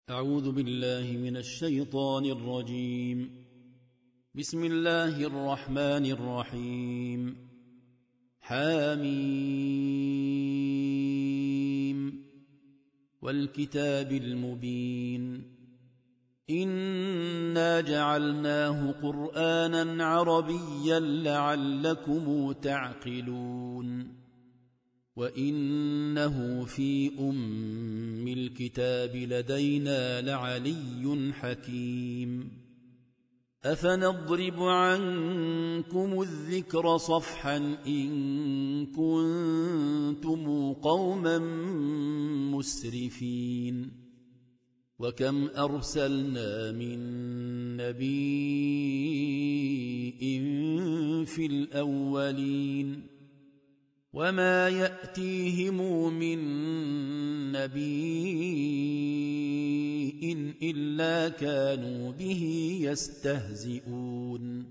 أعوذ بالله من الشيطان الرجيم. بسم الله الرحمن الرحيم. حميم والكتاب المبين إنا جعلناه قرآنا عربيا لعلكم تعقلون وإنه في أم الكتاب لدينا لعلي حكيم أفنضرب عنكم الذكر صفحا إن كنتم قوما مسرفين وكم أرسلنا من نبي في الأولين وما يأتيهم من نبي إلا كانوا به يستهزئون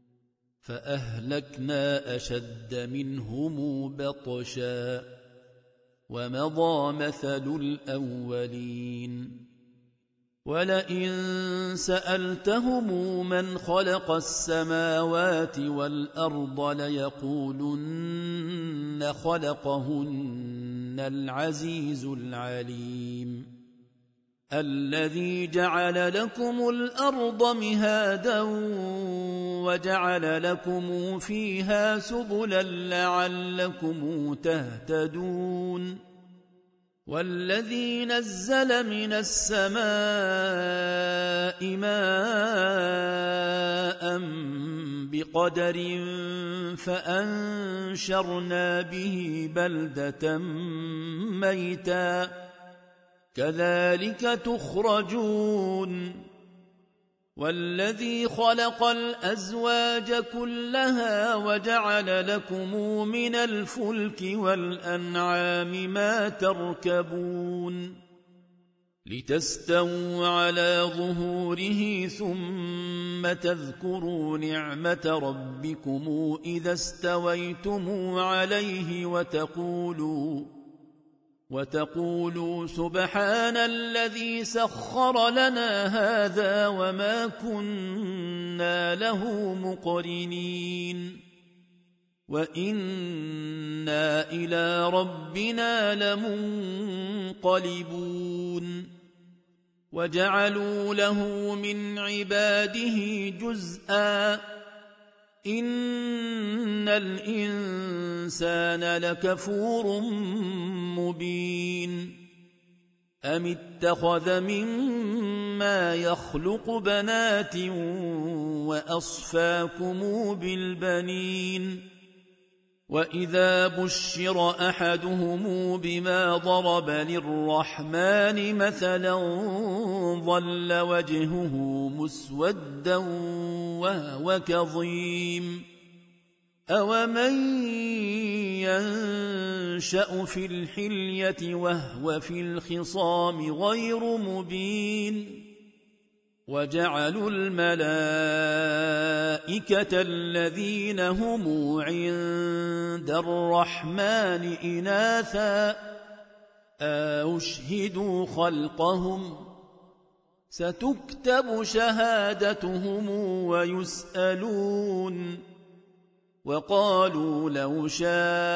فأهلكنا أشد منهم بطشا ومضى مثل الأولين ولئن سألتهم من خلق السماوات والأرض ليقولن خلقهن العزيز العليم الذي جعل لكم الأرض مهادا وجعل لكم فيها سبلا لعلكم تهتدون والذي نزل من السماء ماء بقدر فأنشرنا به بلدة ميتا كذلك تخرجون والذي خلق الأزواج كلها وجعل لكم من الفلك والأنعام ما تركبون لتستووا على ظهوره ثم تذكروا نعمة ربكم إذا استويتم عليه وتقولوا سبحان الذي سخر لنا هذا وما كنا له مقرنين وإنا إلى ربنا لمنقلبون وجعلوا له من عباده جزءا إن الإنسان لكفور مبين أم اتخذ مما يخلق بنات وأصفاكم بالبنين وإذا بشر أحدهم بما ضرب للرحمن مثلا ظل وجهه مسودا وهو كظيم أومن ينشأ في الحلية وهو في الخصام غير مبين وجعلوا الملائكة الذين هم عند الرحمن إناثا أشهدوا خلقهم ستكتب شهادتهم ويسألون وقالوا لو شاء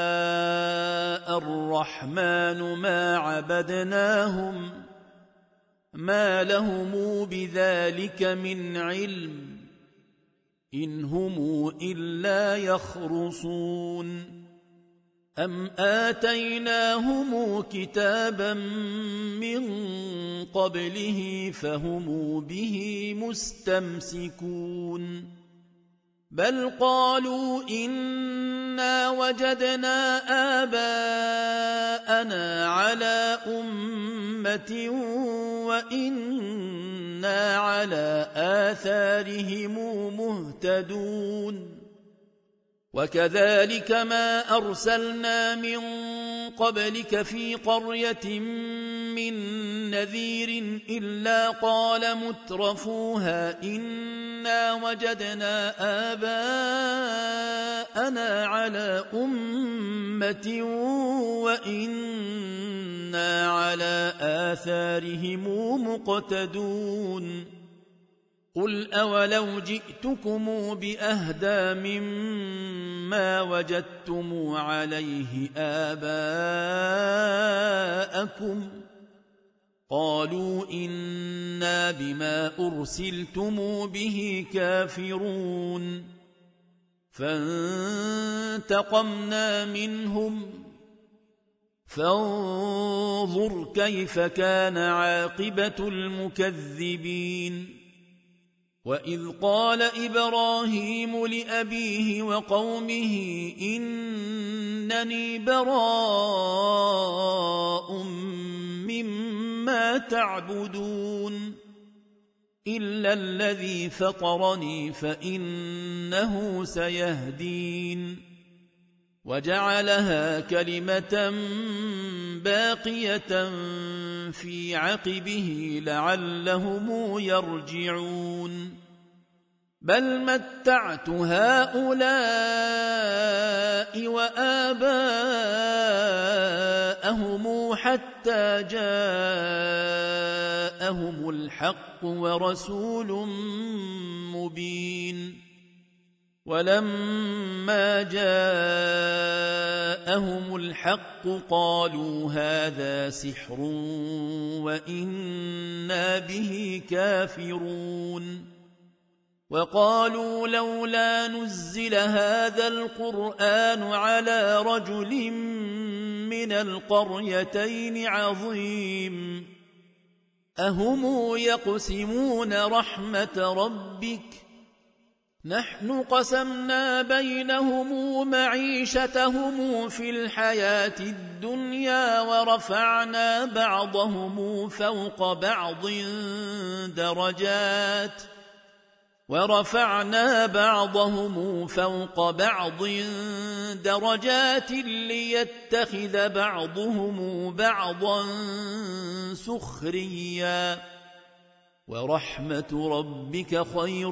الرحمن ما عبدناهم ما لهم بذلك من علم إن هم إلا يخرصون أم آتيناهم كتابا من قبله فهم به مستمسكون بل قالوا إنا وجدنا آباءنا على أمة وإنا على آثارهم مهتدون وكذلك ما أرسلنا من قبلك في قرية من نذير إلا قال مترفوها إنا وجدنا آباءنا على أمة وإنا على آثارهم مقتدون قل أولو جئتكم بأهدى مما وجدتم عليه آباءكم قالوا إنا بما أرسلتم به كافرون فانتقمنا منهم فانظر كيف كان عاقبة المكذبين وإذ قال إبراهيم لأبيه وقومه إنني براء مما تعبدون إلا الذي فطرني فإنه سيهدين وجعلها كلمة باقية في عقبه لعلهم يرجعون بل متعت هؤلاء وآباءهم حتى جاءهم الحق ورسول مبين ولما جاءهم الحق قالوا هذا سحر وإنا به كافرون وقالوا لولا نزل هذا القرآن على رجل من القريتين عظيم أهم يقسمون رحمة ربك نحن قسمنا بينهم معيشتهم في الحياة الدنيا ورفعنا بعضهم فوق بعض درجات ليتخذ بعضهم بعضا سخريا ورحمة ربك خير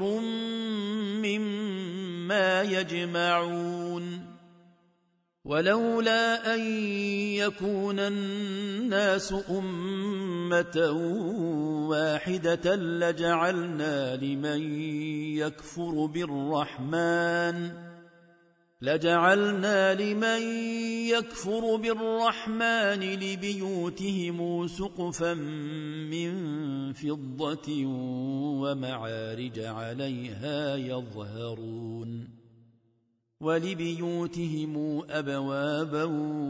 مما يجمعون ولولا أن يكون الناس أمة واحدة لجعلنا لمن يكفر بالرحمن لبيوتهم سقفا من فضة ومعارج عليها يظهرون ولبيوتهم أبوابا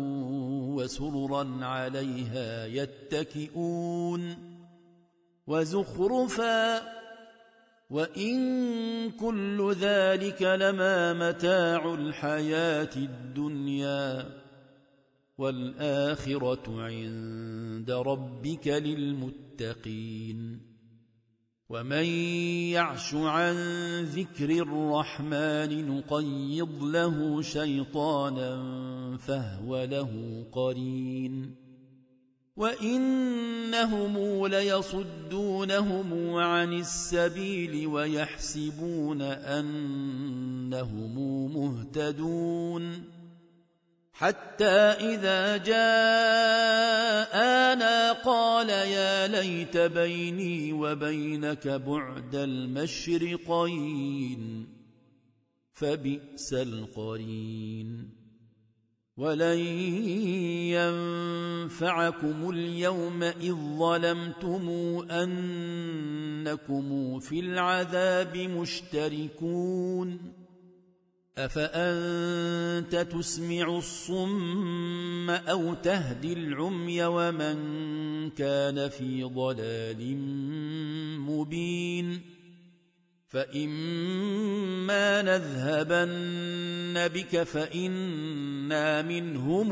وسررا عليها يتكئون وزخرفا وإن كل ذلك لما متاع الحياة الدنيا والآخرة عند ربك للمتقين ومن يعش عن ذكر الرحمن نقيض له شيطانا فهو له قرين وإنهم ليصدونهم عن السبيل ويحسبون أنهم مهتدون حتى إذا جاءنا قال يا ليت بيني وبينك بعد المشرقين فبئس القرين ولن ينفعكم اليوم إذ ظلمتم أنكم في العذاب مشتركون أفأنت تسمع الصم أو تهدي العمي ومن كان في ضلال مبين فإما نذهبن بك فإنا منهم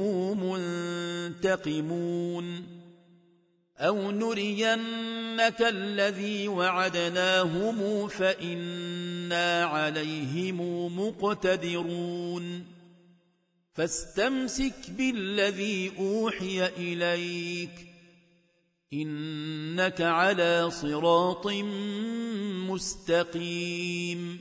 منتقمون أو نرينك الذي وعدناهم فإنا عليهم مقتدرون فاستمسك بالذي أوحي إليك إنك على صراط مستقيم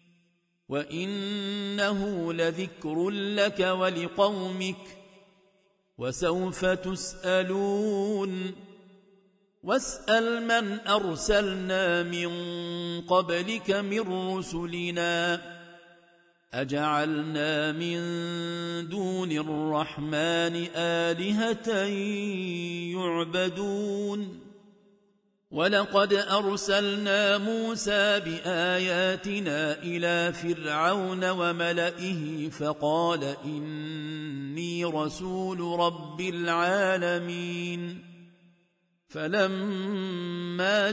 وإنه لذكر لك ولقومك وسوف تسألون واسأل من أرسلنا من قبلك من رسلنا أجعلنا من دون الرحمن آلهة يعبدون ولقد أرسلنا موسى بآياتنا إلى فرعون وملئه فقال إني رسول رب العالمين فلما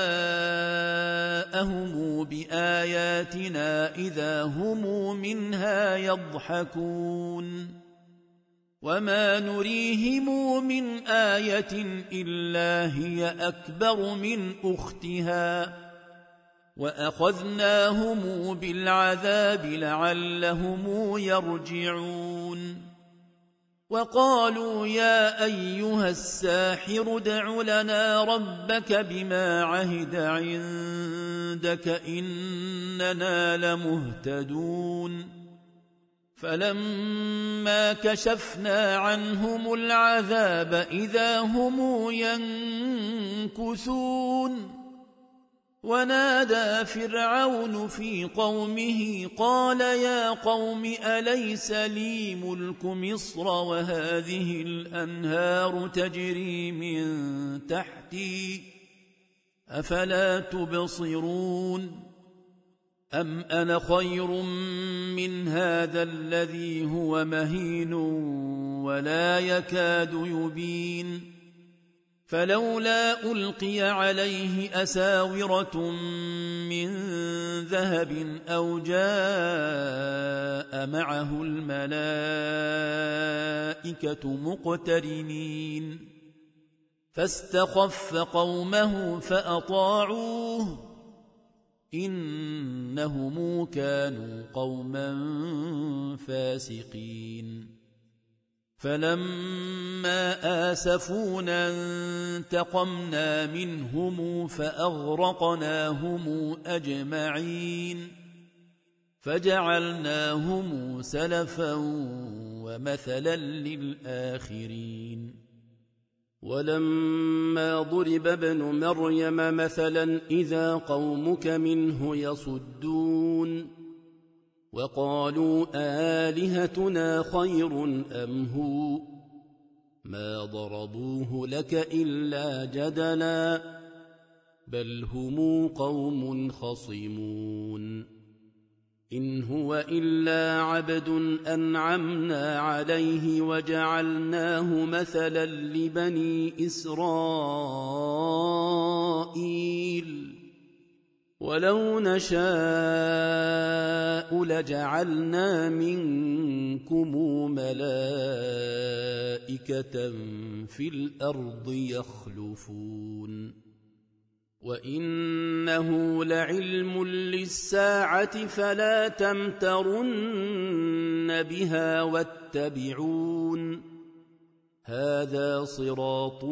جاءهم بآياتنا إذا هم منها يضحكون وما نريهم من آية إلا هي أكبر من أختها وأخذناهم بالعذاب لعلهم يرجعون وقالوا يا أيها الساحر ادع لنا ربك بما عهد عندك إننا لمهتدون فلما كشفنا عنهم العذاب إذا هم ينكثون ونادى فرعون في قومه قال يا قوم أليس لي ملك مصر وهذه الأنهار تجري من تحتي أفلا تبصرون أم أنا خير من هذا الذي هو مهين ولا يكاد يبين فلولا ألقي عليه أساورة من ذهب أو جاء معه الملائكة مقترنين فاستخف قومه فأطاعوه إنهم كانوا قوما فاسقين فلما آسفونا انتقمنا منهم فأغرقناهم أجمعين فجعلناهم سلفا ومثلا للآخرين ولما ضرب ابن مريم مثلا إذا قومك منه يصدون وقالوا آلهتنا خير أم هو ما ضربوه لك إلا جدلا بل هم قوم خصمون إن هو إلا عبد أنعمنا عليه وجعلناه مثلا لبني إسرائيل ولو نشاء لجعلنا منكم ملائكة في الأرض يخلفون وإنه لعلم للساعة فلا تمترن بها واتبعون هذا صراط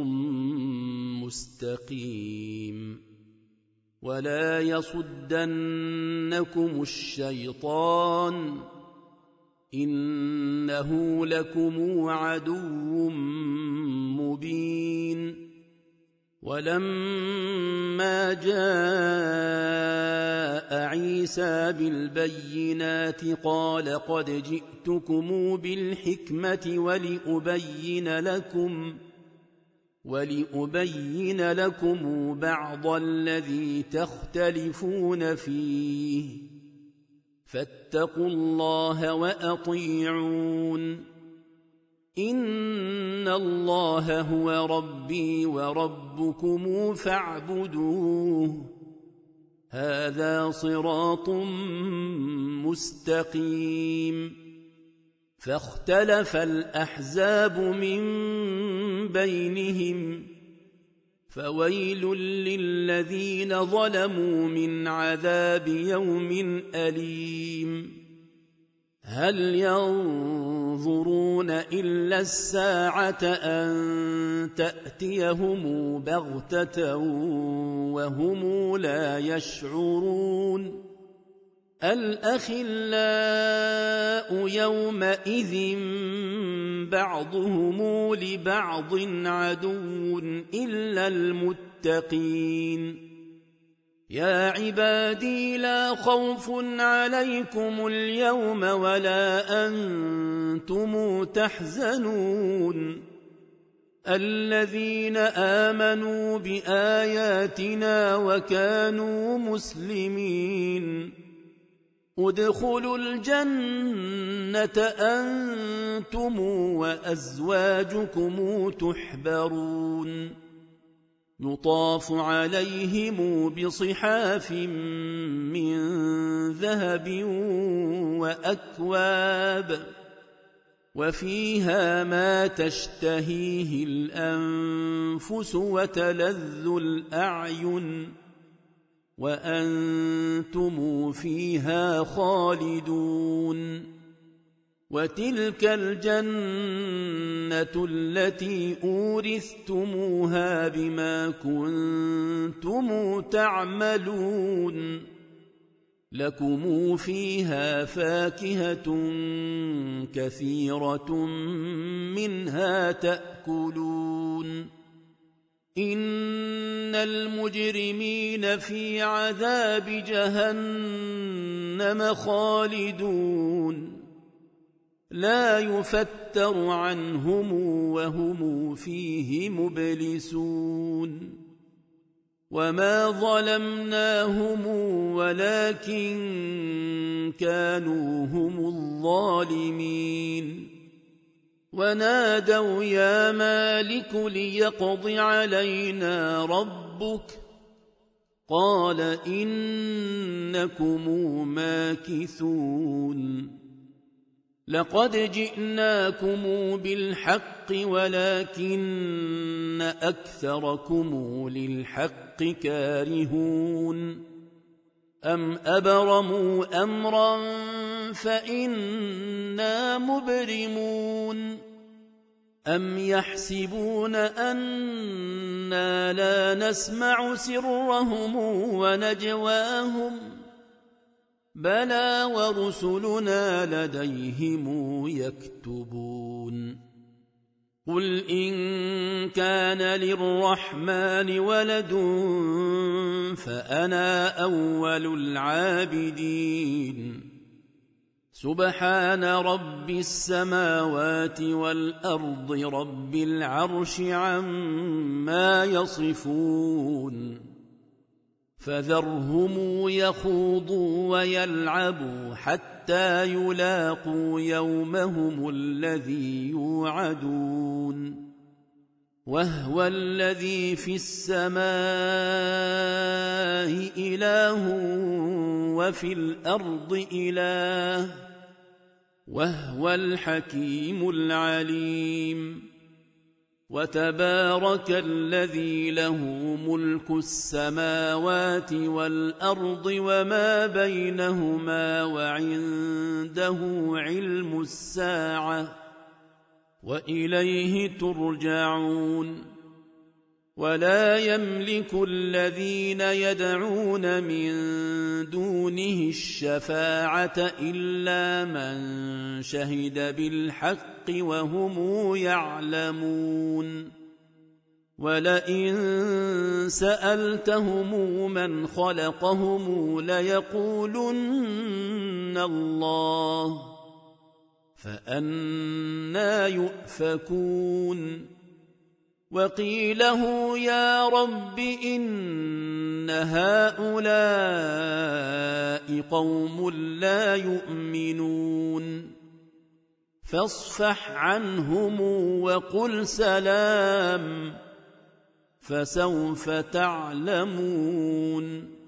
مستقيم ولا يصدنكم الشيطان إنه لكم عدو مبين ولما جاء عيسى بالبينات قال قد جئتكم بالحكمة ولأبين لكم بعض الذي تختلفون فيه فاتقوا الله وأطيعون إن الله هو ربي وربكم فاعبدوه هذا صراط مستقيم فاختلف الأحزاب من بينهم فويل للذين ظلموا من عذاب يوم أليم هل ينظرون إلا الساعة أن تأتيهم بغتة وهم لا يشعرون الأخلاء يومئذ بعضهم لبعض عدو إلا المتقين يا عبادي لا خوف عليكم اليوم ولا أنتم تحزنون الذين آمنوا بآياتنا وكانوا مسلمين ادخلوا الجنة أنتم وأزواجكم تحبرون يطاف عليهم بصحاف من ذهب وأكواب وفيها ما تشتهيه الأنفس وتلذ الأعين وأنتم فيها خالدون وتلك الجنة التي أورثتموها بما كنتم تعملون لكم فيها فاكهة كثيرة منها تأكلون إن المجرمين في عذاب جهنم خالدون لا يفتر عنهم وهم فيه مبلسون وما ظلمناهم ولكن كانوا هم الظالمين ونادوا يا مالك ليقض علينا ربك قال إنكم ماكثون لقد جئناكم بالحق ولكن أكثركم للحق كارهون أم أبرموا أمرا فإنا مبرمون أم يحسبون أنا لا نسمع سرهم ونجواهم بلى ورسلنا لديهم يكتبون قل إن كان للرحمن ولد فأنا أول العابدين سبحان رب السماوات والأرض رب العرش عما يصفون فذرهم يخوضوا ويلعبوا حتى يلاقوا يومهم الذي يوعدون وهو الذي في السماء إله وفي الأرض إله وهو الحكيم العليم وتبارك الذي له ملك السماوات والأرض وما بينهما وعنده علم الساعة وإليه ترجعون ولا يملك الذين يدعون من دونه الشفاعة إلا من شهد بالحق وهم يعلمون ولئن سألتهم من خلقهم ليقولن الله فأنى يؤفكون وقيله يا رب إن هؤلاء قوم لا يؤمنون فاصفح عنهم وقل سلام فسوف تعلمون